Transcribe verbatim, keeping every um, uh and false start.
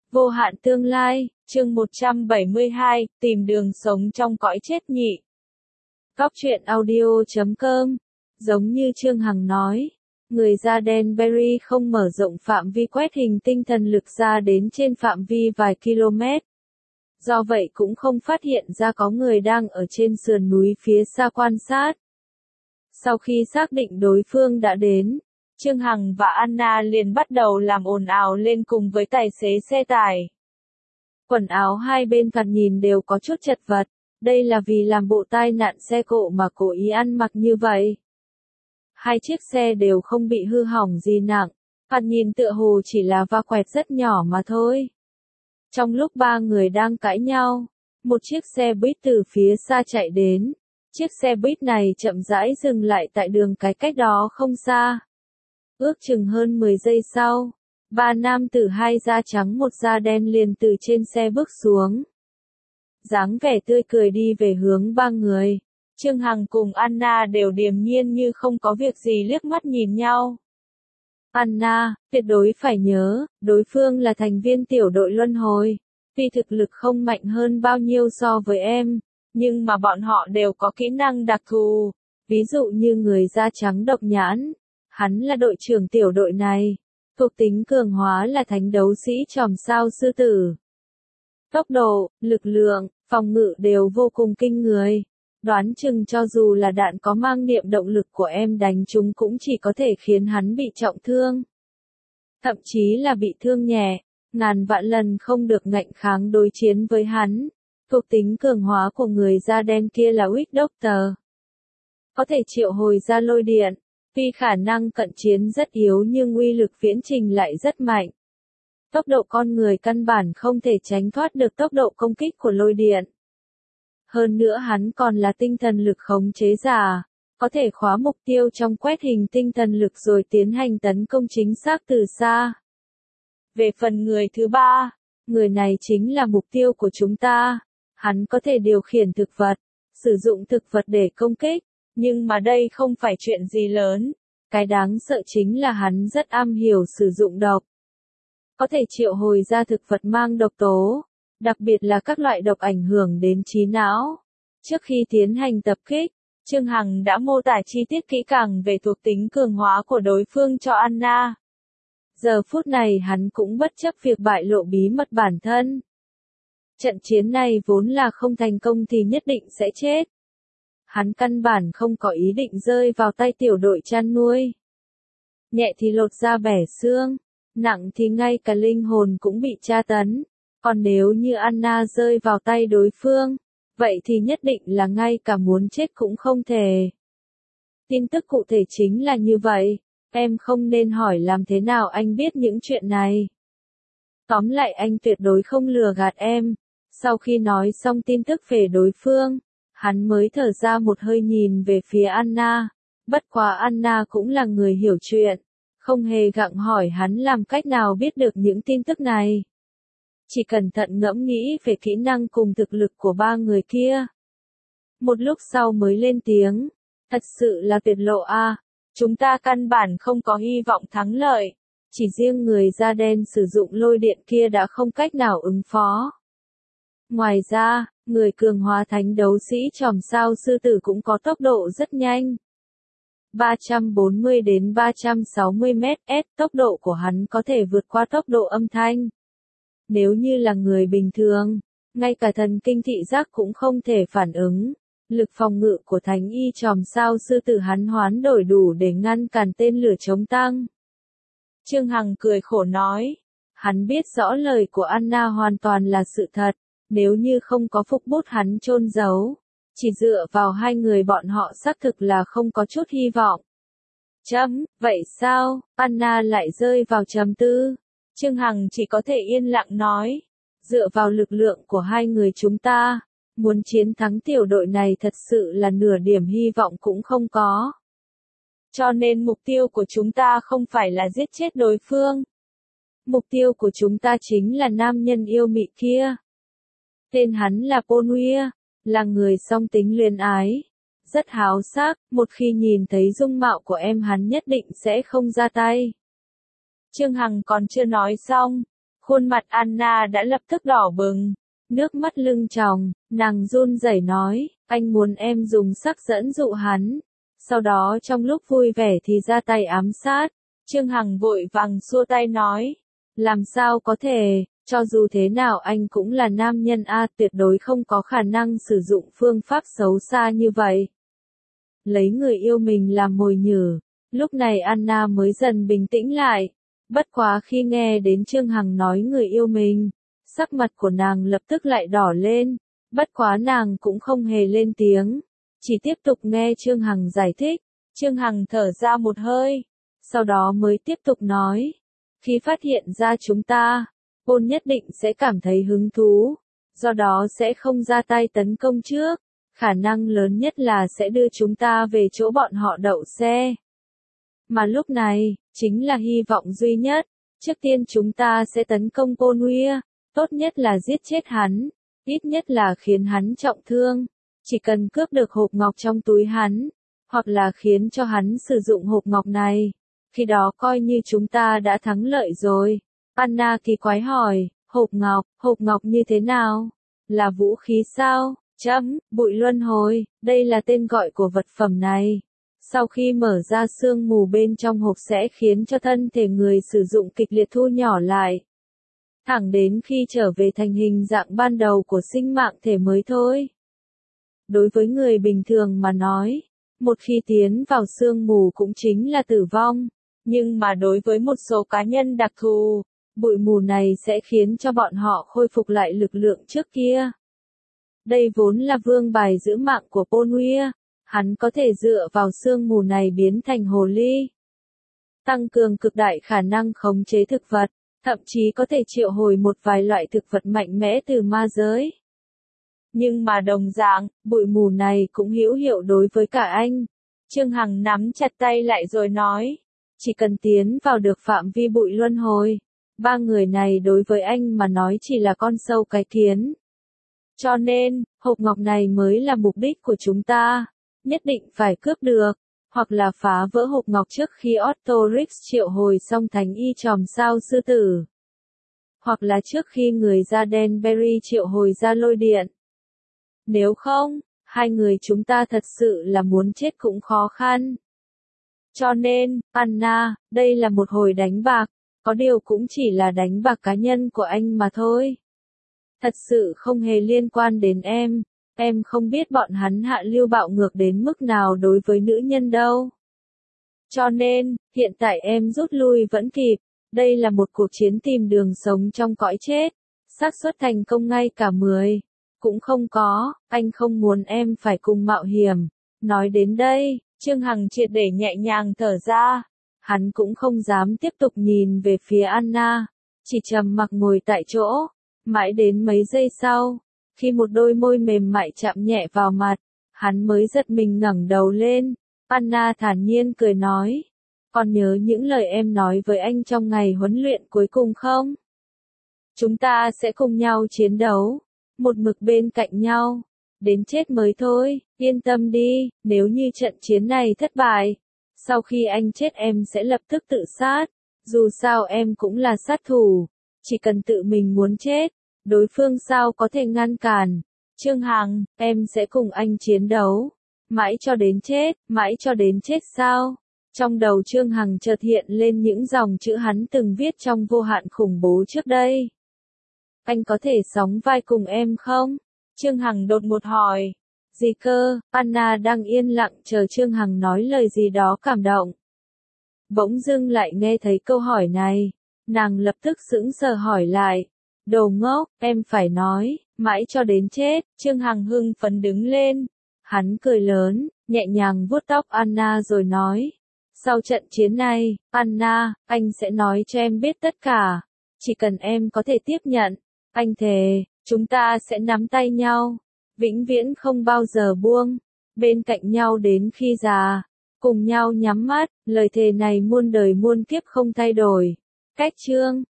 Vô hạn tương lai, chương một trăm bảy mươi hai, tìm đường sống trong cõi chết nhị. Góc truyện audio chấm com. Giống như Trương Hằng nói, người da đen Berry không mở rộng phạm vi quét hình tinh thần lực ra đến trên phạm vi vài km. Do vậy cũng không phát hiện ra có người đang ở trên sườn núi phía xa quan sát. Sau khi xác định đối phương đã đến, Trương Hằng và Anna liền bắt đầu làm ồn ào lên cùng với tài xế xe tải. Quần áo hai bên thoạt nhìn đều có chút chật vật, đây là vì làm bộ tai nạn xe cộ mà cố ý ăn mặc như vậy. Hai chiếc xe đều không bị hư hỏng gì nặng, thoạt nhìn tựa hồ chỉ là va quẹt rất nhỏ mà thôi. Trong lúc ba người đang cãi nhau, một chiếc xe buýt từ phía xa chạy đến. Chiếc xe buýt này chậm rãi dừng lại tại đường cái cách đó không xa. Ước chừng hơn mười giây sau, ba nam tử hai da trắng một da đen liền từ trên xe bước xuống. Dáng vẻ tươi cười đi về hướng ba người. Trương Hằng cùng Anna đều điềm nhiên như không có việc gì liếc mắt nhìn nhau. Anna, tuyệt đối phải nhớ, đối phương là thành viên tiểu đội luân hồi. Tuy thực lực không mạnh hơn bao nhiêu so với em, nhưng mà bọn họ đều có kỹ năng đặc thù. Ví dụ như người da trắng độc nhãn. Hắn là đội trưởng tiểu đội này. Thuộc tính cường hóa là thánh đấu sĩ chòm sao sư tử. Tốc độ, lực lượng, phòng ngự đều vô cùng kinh người. Đoán chừng cho dù là đạn có mang niệm động lực của em đánh chúng cũng chỉ có thể khiến hắn bị trọng thương. Thậm chí là bị thương nhẹ, ngàn vạn lần không được ngạnh kháng đối chiến với hắn. Thuộc tính cường hóa của người da đen kia là Witch Doctor. Có thể triệu hồi ra lôi điện. Tuy khả năng cận chiến rất yếu nhưng uy lực viễn trình lại rất mạnh. Tốc độ con người căn bản không thể tránh thoát được tốc độ công kích của lôi điện. Hơn nữa hắn còn là tinh thần lực khống chế giả, có thể khóa mục tiêu trong quét hình tinh thần lực rồi tiến hành tấn công chính xác từ xa. Về phần người thứ ba, người này chính là mục tiêu của chúng ta. Hắn có thể điều khiển thực vật, sử dụng thực vật để công kích. Nhưng mà đây không phải chuyện gì lớn, cái đáng sợ chính là hắn rất am hiểu sử dụng độc. Có thể triệu hồi ra thực vật mang độc tố, đặc biệt là các loại độc ảnh hưởng đến trí não. Trước khi tiến hành tập kích, Trương Hằng đã mô tả chi tiết kỹ càng về thuộc tính cường hóa của đối phương cho Anna. Giờ phút này hắn cũng bất chấp việc bại lộ bí mật bản thân. Trận chiến này vốn là không thành công thì nhất định sẽ chết. Hắn căn bản không có ý định rơi vào tay tiểu đội chăn nuôi. Nhẹ thì lột da bẻ xương, nặng thì ngay cả linh hồn cũng bị tra tấn. Còn nếu như Anna rơi vào tay đối phương, vậy thì nhất định là ngay cả muốn chết cũng không thể. Tin tức cụ thể chính là như vậy, em không nên hỏi làm thế nào anh biết những chuyện này. Tóm lại anh tuyệt đối không lừa gạt em. Sau khi nói xong tin tức về đối phương, hắn mới thở ra một hơi nhìn về phía Anna. Bất quá Anna cũng là người hiểu chuyện, không hề gặng hỏi hắn làm cách nào biết được những tin tức này. Chỉ cẩn thận ngẫm nghĩ về kỹ năng cùng thực lực của ba người kia. Một lúc sau mới lên tiếng, thật sự là tuyệt lộ a, chúng ta căn bản không có hy vọng thắng lợi. Chỉ riêng người da đen sử dụng lôi điện kia đã không cách nào ứng phó. Ngoài ra, người cường hóa thánh đấu sĩ chòm sao sư tử cũng có tốc độ rất nhanh. ba trăm bốn mươi đến ba trăm sáu mươi mét per giờ, tốc độ của hắn có thể vượt qua tốc độ âm thanh. Nếu như là người bình thường, ngay cả thần kinh thị giác cũng không thể phản ứng. Lực phòng ngự của thánh y chòm sao sư tử hắn hoán đổi đủ để ngăn cản tên lửa chống tăng. Trương Hằng cười khổ nói, hắn biết rõ lời của Anna hoàn toàn là sự thật. Nếu như không có phúc bút hắn chôn giấu, chỉ dựa vào hai người bọn họ xác thực là không có chút hy vọng. Chấm, vậy sao? Anna lại rơi vào trầm tư. Trương Hằng chỉ có thể yên lặng nói, dựa vào lực lượng của hai người chúng ta, muốn chiến thắng tiểu đội này thật sự là nửa điểm hy vọng cũng không có. Cho nên mục tiêu của chúng ta không phải là giết chết đối phương. Mục tiêu của chúng ta chính là nam nhân yêu mị kia. Tên hắn là Ponuia, là người song tính luyến ái. Rất háo sắc, một khi nhìn thấy dung mạo của em hắn nhất định sẽ không ra tay. Trương Hằng còn chưa nói xong, Khuôn mặt Anna đã lập tức đỏ bừng, nước mắt lưng tròng, nàng run rẩy nói, anh muốn em dùng sắc dẫn dụ hắn, sau đó trong lúc vui vẻ thì ra tay ám sát. Trương Hằng vội vàng xua tay nói, làm sao có thể, cho dù thế nào anh cũng là nam nhân a, tuyệt đối không có khả năng sử dụng phương pháp xấu xa như vậy. Lấy người yêu mình làm mồi nhử, lúc này Anna mới dần bình tĩnh lại, bất quá khi nghe đến Trương Hằng nói người yêu mình, sắc mặt của nàng lập tức lại đỏ lên, bất quá nàng cũng không hề lên tiếng, chỉ tiếp tục nghe Trương Hằng giải thích. Trương Hằng thở ra một hơi, sau đó mới tiếp tục nói, khi phát hiện ra chúng ta, Paul nhất định sẽ cảm thấy hứng thú, do đó sẽ không ra tay tấn công trước, khả năng lớn nhất là sẽ đưa chúng ta về chỗ bọn họ đậu xe. Mà lúc này, chính là hy vọng duy nhất, trước tiên chúng ta sẽ tấn công Paul Weir, tốt nhất là giết chết hắn, ít nhất là khiến hắn trọng thương, chỉ cần cướp được hộp ngọc trong túi hắn, hoặc là khiến cho hắn sử dụng hộp ngọc này, khi đó coi như chúng ta đã thắng lợi rồi. Anna kỳ quái hỏi, hộp ngọc, hộp ngọc như thế nào? Là vũ khí sao? Chấm, bụi luân hồi, đây là tên gọi của vật phẩm này. Sau khi mở ra sương mù bên trong hộp sẽ khiến cho thân thể người sử dụng kịch liệt thu nhỏ lại, thẳng đến khi trở về thành hình dạng ban đầu của sinh mạng thể mới thôi. Đối với người bình thường mà nói, một khi tiến vào sương mù cũng chính là tử vong, nhưng mà đối với một số cá nhân đặc thù, bụi mù này sẽ khiến cho bọn họ khôi phục lại lực lượng trước kia. Đây vốn là vương bài giữ mạng của Paul Weir, hắn có thể dựa vào sương mù này biến thành hồ ly, tăng cường cực đại khả năng khống chế thực vật, thậm chí có thể triệu hồi một vài loại thực vật mạnh mẽ từ ma giới. Nhưng mà đồng dạng, bụi mù này cũng hữu hiệu đối với cả anh. Trương Hằng nắm chặt tay lại rồi nói, chỉ cần tiến vào được phạm vi bụi luân hồi, ba người này đối với anh mà nói chỉ là con sâu cái kiến. Cho nên, hộp ngọc này mới là mục đích của chúng ta, nhất định phải cướp được, hoặc là phá vỡ hộp ngọc trước khi Otto Rix triệu hồi xong thánh y tròm sao sư tử, hoặc là trước khi người da đen Berry triệu hồi ra lôi điện. Nếu không, hai người chúng ta thật sự là muốn chết cũng khó khăn. Cho nên, Anna, đây là một hồi đánh bạc, có điều cũng chỉ là đánh bạc cá nhân của anh mà thôi. Thật sự không hề liên quan đến em, em không biết bọn hắn hạ lưu bạo ngược đến mức nào đối với nữ nhân đâu. Cho nên, hiện tại em rút lui vẫn kịp, đây là một cuộc chiến tìm đường sống trong cõi chết, xác suất thành công ngay cả mười. Cũng không có, anh không muốn em phải cùng mạo hiểm. Nói đến đây, Trương Hằng triệt để nhẹ nhàng thở ra. Hắn cũng không dám tiếp tục nhìn về phía Anna, chỉ trầm mặc ngồi tại chỗ. Mãi đến mấy giây sau, khi một đôi môi mềm mại chạm nhẹ vào mặt, hắn mới giật mình ngẩng đầu lên. Anna thản nhiên cười nói, còn nhớ những lời em nói với anh trong ngày huấn luyện cuối cùng không? Chúng ta sẽ cùng nhau chiến đấu, một mực bên cạnh nhau, đến chết mới thôi, yên tâm đi, nếu như trận chiến này thất bại, sau khi anh chết em sẽ lập tức tự sát, dù sao em cũng là sát thủ, chỉ cần tự mình muốn chết, đối phương sao có thể ngăn cản. Trương Hằng, em sẽ cùng anh chiến đấu, mãi cho đến chết, mãi cho đến chết sao? Trong đầu Trương Hằng chợt hiện lên những dòng chữ hắn từng viết trong vô hạn khủng bố trước đây. Anh có thể sóng vai cùng em không? Trương Hằng đột ngột hỏi. Gì cơ? Anna đang yên lặng chờ Trương Hằng nói lời gì đó cảm động. Bỗng dưng lại nghe thấy câu hỏi này, nàng lập tức sững sờ hỏi lại. Đồ ngốc, em phải nói, mãi cho đến chết. Trương Hằng hưng phấn đứng lên. Hắn cười lớn, nhẹ nhàng vuốt tóc Anna rồi nói. Sau trận chiến này, Anna, anh sẽ nói cho em biết tất cả. Chỉ cần em có thể tiếp nhận, anh thề, chúng ta sẽ nắm tay nhau, vĩnh viễn không bao giờ buông, bên cạnh nhau đến khi già, cùng nhau nhắm mắt, lời thề này muôn đời muôn kiếp không thay đổi. Cách chương